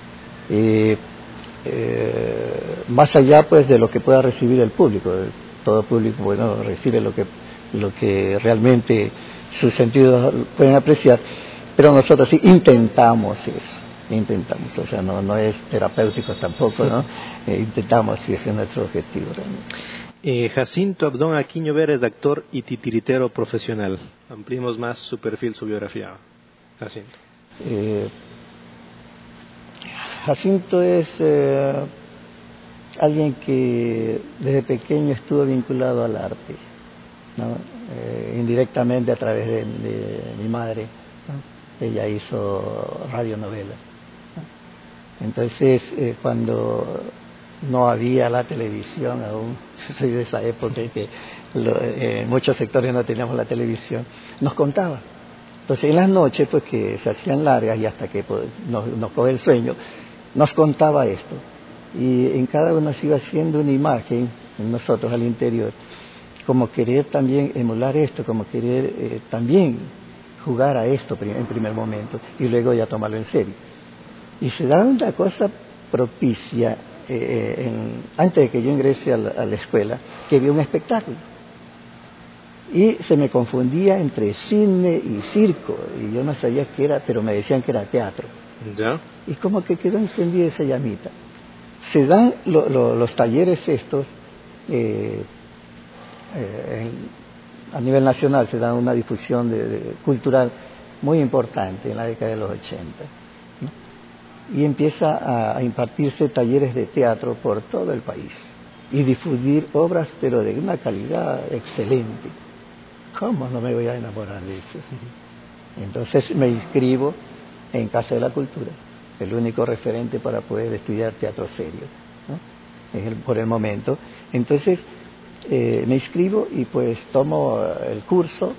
más allá pues de lo que pueda recibir el público. Todo público, bueno, recibe lo que realmente sus sentidos pueden apreciar, pero nosotros sí intentamos eso. Intentamos, o sea, no es terapéutico tampoco, ¿no? Intentamos, sí, ese es nuestro objetivo realmente. Jacinto Abdón Aquino Vera es actor y titiritero profesional. Ampliemos más su perfil, su biografía, Jacinto. Jacinto es alguien que desde pequeño estuvo vinculado al arte, ¿no? Indirectamente a través de mi madre, ¿no? Ella hizo radionovela. Entonces, cuando no había la televisión aún, yo soy de esa época que en muchos sectores no teníamos la televisión, nos contaba. Entonces, en las noches, pues que se hacían largas y hasta que pues, nos coge el sueño, nos contaba esto. Y en cada uno se iba haciendo una imagen en nosotros al interior, como querer también emular esto, como querer también jugar a esto en primer momento y luego ya tomarlo en serio. Y se da una cosa propicia, antes de que yo ingrese a la escuela, que vi un espectáculo. Y se me confundía entre cine y circo, y yo no sabía qué era, pero me decían que era teatro. ¿Ya? Y como que quedó encendida esa llamita. Se dan los talleres estos, a nivel nacional se da una difusión cultural muy importante en la década de los 80. Y empieza a impartirse talleres de teatro por todo el país y difundir obras, pero de una calidad excelente. ¿Cómo no me voy a enamorar de eso? Entonces me inscribo en Casa de la Cultura, el único referente para poder estudiar teatro serio, ¿no? Por el momento. Entonces me inscribo y pues tomo el curso.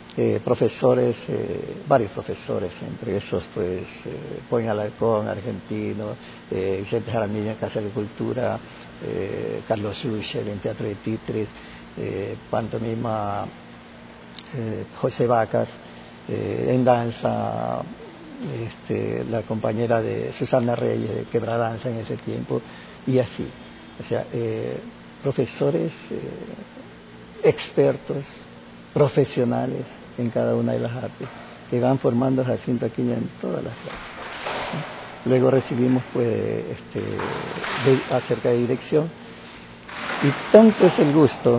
Varios profesores, entre esos pues Point Alarcón, argentino, Vicente Jaramillo en Casa de Cultura, Carlos Schuscher en Teatro de Títeres, pantomima José Vacas, en danza la compañera de Susana Reyes de Quebradanza en ese tiempo, y así, o sea, profesores expertos, profesionales en cada una de las artes, que van formando Jacinto Aquino en todas las artes. Luego recibimos pues acerca de dirección, y tanto es el gusto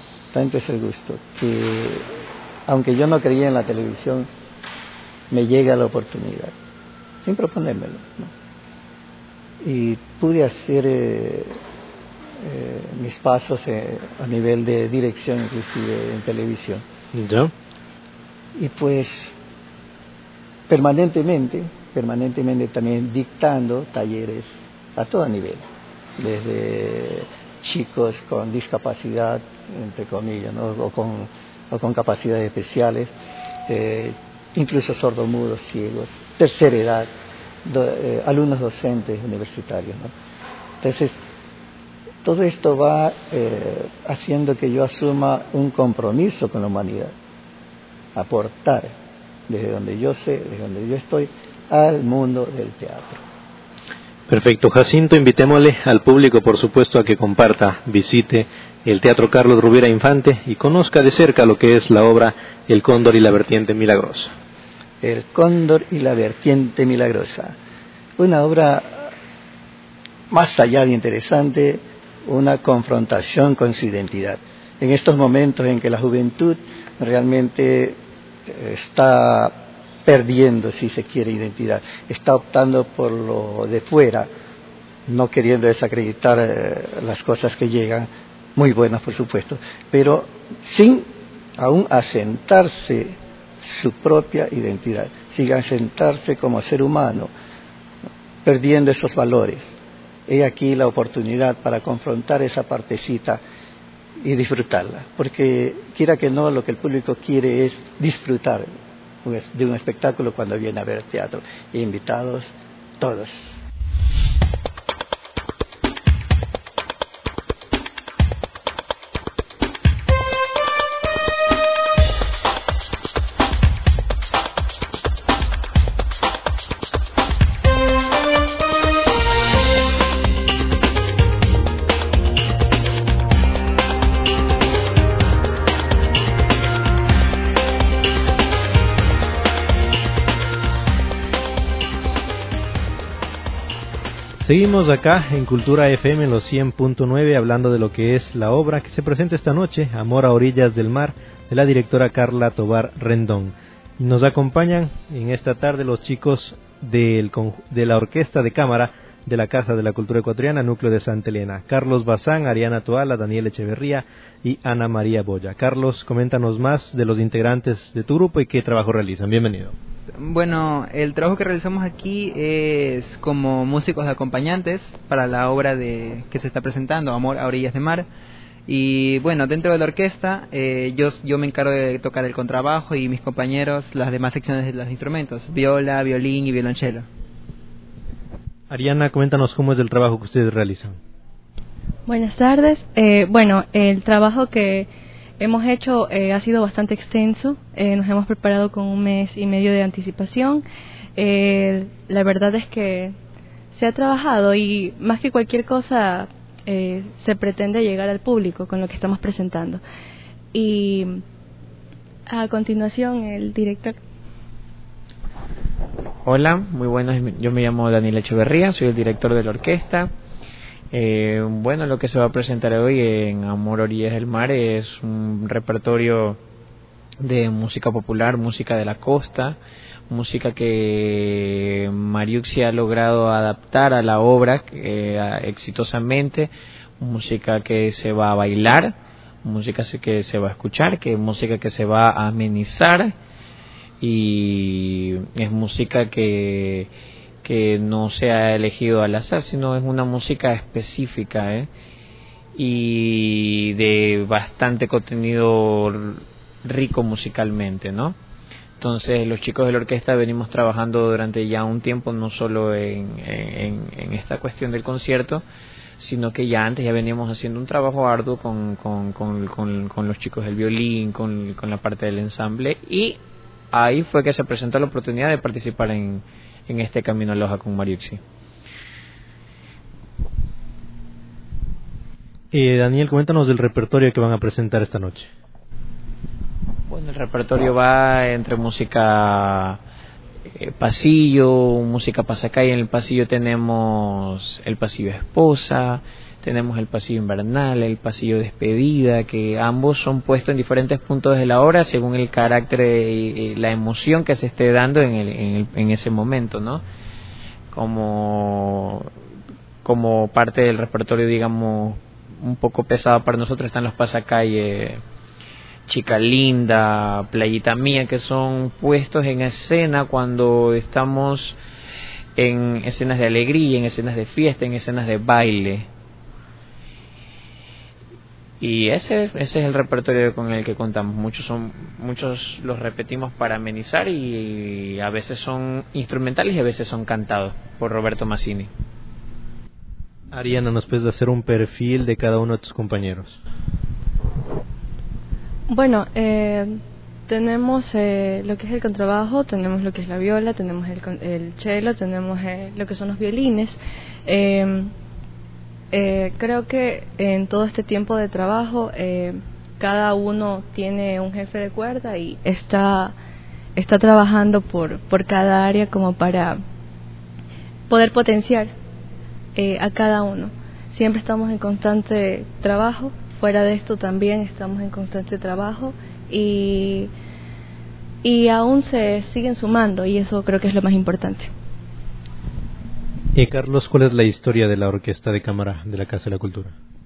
que aunque yo no creía en la televisión, me llega la oportunidad, sin proponérmelo, ¿no? Y pude hacer mis pasos a nivel de dirección, inclusive en televisión. ¿Ya? Y pues permanentemente también dictando talleres a todo nivel, desde chicos con discapacidad, entre comillas, ¿no? o con capacidades especiales, incluso sordomudos, ciegos, tercera edad, alumnos docentes universitarios, ¿no? Entonces, todo esto va haciendo que yo asuma un compromiso con la humanidad, aportar desde donde yo sé, desde donde yo estoy, al mundo del teatro. Perfecto, Jacinto, invitémosle al público, por supuesto, a que comparta, visite el Teatro Carlos Rubira Infante y conozca de cerca lo que es la obra El Cóndor y la Vertiente Milagrosa. El Cóndor y la Vertiente Milagrosa, una obra más allá de interesante, una confrontación con su identidad. En estos momentos en que la juventud realmente está perdiendo, si se quiere, identidad, está optando por lo de fuera, no queriendo desacreditar las cosas que llegan, muy buenas por supuesto, pero sin aún asentarse su propia identidad, sin asentarse como ser humano, perdiendo esos valores. He aquí la oportunidad para confrontar esa partecita y disfrutarla, porque quiera que no, lo que el público quiere es disfrutar de un espectáculo cuando viene a ver teatro. Invitados todos. Seguimos acá en Cultura FM en los 100.9 hablando de lo que es la obra que se presenta esta noche, Amor a orillas del mar, de la directora Carla Tovar Rendón. Nos acompañan en esta tarde los chicos de la Orquesta de Cámara de la Casa de la Cultura Ecuatoriana, Núcleo de Santa Elena. Carlos Bazán, Ariana Toala, Daniel Echeverría y Ana María Boya. Carlos, coméntanos más de los integrantes de tu grupo y qué trabajo realizan. Bienvenido. Bueno, el trabajo que realizamos aquí es como músicos acompañantes para la obra que se está presentando, Amor a orillas de mar. Y bueno, dentro de la orquesta yo me encargo de tocar el contrabajo y mis compañeros las demás secciones de los instrumentos, viola, violín y violonchelo. Ariana, coméntanos cómo es el trabajo que ustedes realizan. Buenas tardes. Bueno, el trabajo que hemos hecho ha sido bastante extenso. Nos hemos preparado con 1 mes y medio de anticipación. La verdad es que se ha trabajado y más que cualquier cosa se pretende llegar al público con lo que estamos presentando. Y a continuación el director. Hola, muy buenas, yo me llamo Daniel Echeverría, soy el director de la orquesta. Bueno, lo que se va a presentar hoy en Amor a orillas del mar es un repertorio de música popular, música de la costa, música que Mariuxi ha logrado adaptar a la obra exitosamente, música que se va a bailar, música que se va a escuchar, música que se va a amenizar, y es música que no se ha elegido al azar, sino es una música específica y de bastante contenido rico musicalmente, ¿no? Entonces los chicos de la orquesta venimos trabajando durante ya un tiempo, no solo en esta cuestión del concierto, sino que ya antes ya veníamos haciendo un trabajo arduo con los chicos del violín, con la parte del ensamble, y ahí fue que se presentó la oportunidad de participar en este Camino a Loja con Mariuxi. Daniel, coméntanos del repertorio que van a presentar esta noche. Bueno, el repertorio va entre música pasillo, música pasacalle. En el pasillo tenemos el pasillo esposa, tenemos el pasillo invernal, el pasillo despedida, que ambos son puestos en diferentes puntos de la obra según el carácter y la emoción que se esté dando en ese momento, ¿no? Como parte del repertorio, digamos, un poco pesado para nosotros, están los pasacalle Chica Linda, Playita Mía, que son puestos en escena cuando estamos en escenas de alegría, en escenas de fiesta, en escenas de baile. Y ese es el repertorio con el que contamos. Muchos los repetimos para amenizar, y a veces son instrumentales y a veces son cantados por Roberto Massini. Ariana, ¿nos puedes hacer un perfil de cada uno de tus compañeros? Bueno, tenemos lo que es el contrabajo, tenemos lo que es la viola, tenemos el cello, tenemos lo que son los violines. Creo que en todo este tiempo de trabajo cada uno tiene un jefe de cuerda y está trabajando por cada área como para poder potenciar a cada uno. Siempre estamos en constante trabajo, fuera de esto también estamos en constante trabajo y aún se siguen sumando, y eso creo que es lo más importante. Carlos, ¿cuál es la historia de la Orquesta de Cámara de la Casa de la Cultura?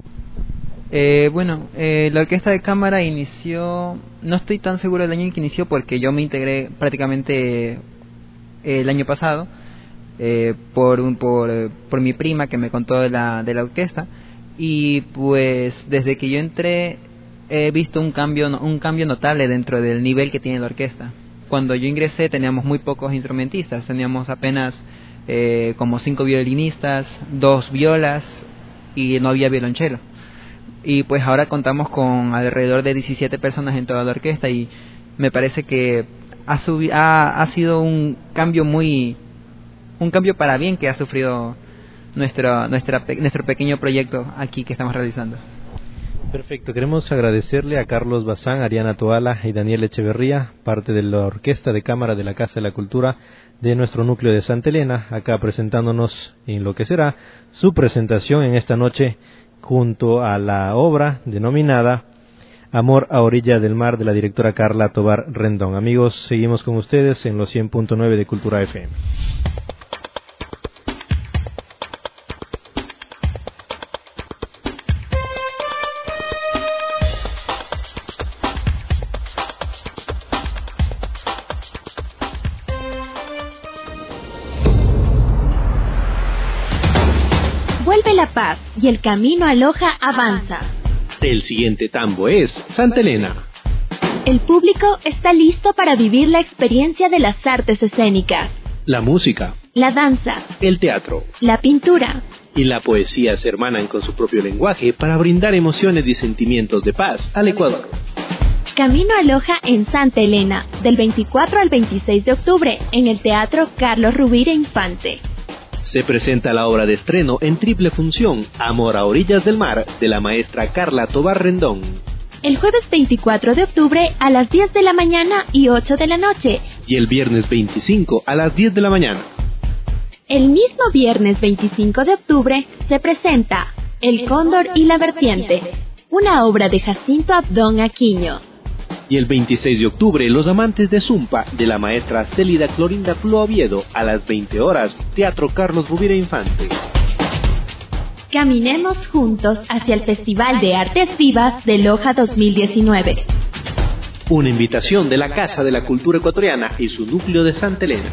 La Orquesta de Cámara inició, no estoy tan seguro del año en que inició porque yo me integré prácticamente el año pasado por mi prima que me contó de la orquesta, y pues desde que yo entré he visto un cambio notable dentro del nivel que tiene la orquesta. Cuando yo ingresé teníamos muy pocos instrumentistas, teníamos apenas como 5 violinistas, 2 violas y no había violonchelo. Y pues ahora contamos con alrededor de 17 personas en toda la orquesta, y me parece que ha sido un cambio para bien que ha sufrido nuestro pequeño proyecto aquí que estamos realizando. Perfecto, queremos agradecerle a Carlos Bazán, Ariana Toala y Daniel Echeverría, parte de la Orquesta de Cámara de la Casa de la Cultura de nuestro núcleo de Santa Elena, acá presentándonos en lo que será su presentación en esta noche junto a la obra denominada Amor a Orillas del Mar de la directora Carla Tobar Rendón. Amigos, seguimos con ustedes en los 100.9 de Cultura FM. Vuelve la paz y el camino a Loja avanza. El siguiente tambo es Santa Elena. El público está listo para vivir la experiencia de las artes escénicas, La música, la danza, el teatro la pintura. y la poesía se hermanan con su propio lenguaje para brindar emociones y sentimientos de paz al Ecuador. Camino a Loja en Santa Elena, del 24 al 26 de octubre, en el Teatro Carlos Rovira Infante. Se presenta la obra de estreno en triple función, Amor a Orillas del Mar, de la maestra Carla Tobar Rendón. El jueves 24 de octubre a las 10 de la mañana y 8 de la noche. Y el viernes 25 a las 10 de la mañana. El mismo viernes 25 de octubre se presenta El Cóndor y la Vertiente, una obra de Jacinto Abdón Aquino. Y el 26 de octubre, Los Amantes de Zumpa, de la maestra Célida Clorinda Plo Oviedo, a las 20 horas, Teatro Carlos Rovira Infante. Caminemos juntos hacia el Festival de Artes Vivas de Loja 2019. Una invitación de la Casa de la Cultura Ecuatoriana y su núcleo de Santa Elena.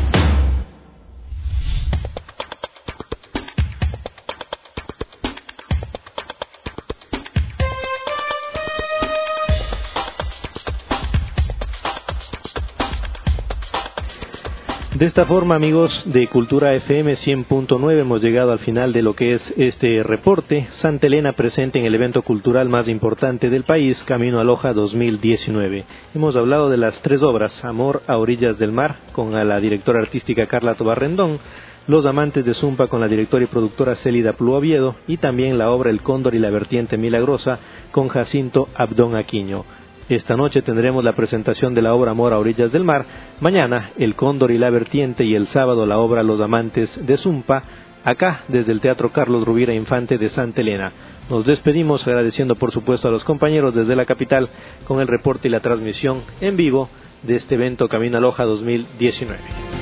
De esta forma, amigos de Cultura FM 100.9, hemos llegado al final de lo que es este reporte. Santa Elena presente en el evento cultural más importante del país, Camino a Loja 2019. Hemos hablado de las tres obras: Amor a Orillas del Mar, con la directora artística Carla Tobar Rendón; Los Amantes de Zumpa, con la directora y productora Célida Plo Oviedo; y también la obra El Cóndor y la Vertiente Milagrosa, con Jacinto Abdón Aquino. Esta noche tendremos la presentación de la obra Amor a Orillas del Mar, mañana El Cóndor y la Vertiente, y el sábado la obra Los Amantes de Zumpa, acá desde el Teatro Carlos Rovira Infante de Santa Elena. Nos despedimos agradeciendo por supuesto a los compañeros desde la capital con el reporte y la transmisión en vivo de este evento Camino a Loja 2019.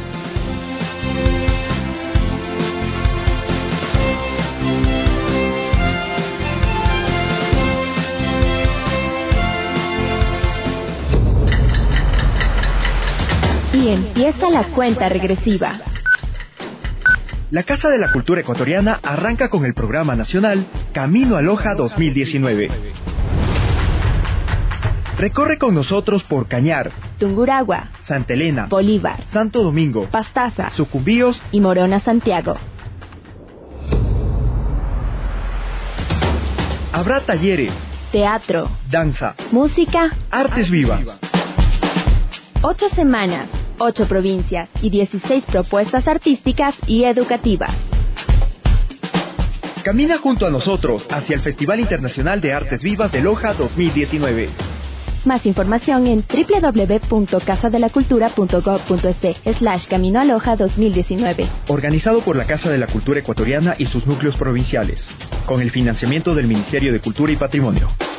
Y empieza la cuenta regresiva. La Casa de la Cultura Ecuatoriana arranca con el programa nacional Camino a Loja 2019. Recorre con nosotros por Cañar, Tungurahua, Santa Elena, Bolívar, Santo Domingo, Pastaza, Sucumbíos y Morona, Santiago. Habrá talleres, Teatro, danza, música, artes vivas. 8 semanas, 8 provincias y 16 propuestas artísticas y educativas. Camina junto a nosotros hacia el Festival Internacional de Artes Vivas de Loja 2019. Más información en www.casadelacultura.gov.es/Camino a Loja 2019. Organizado por la Casa de la Cultura Ecuatoriana y sus núcleos provinciales, con el financiamiento del Ministerio de Cultura y Patrimonio.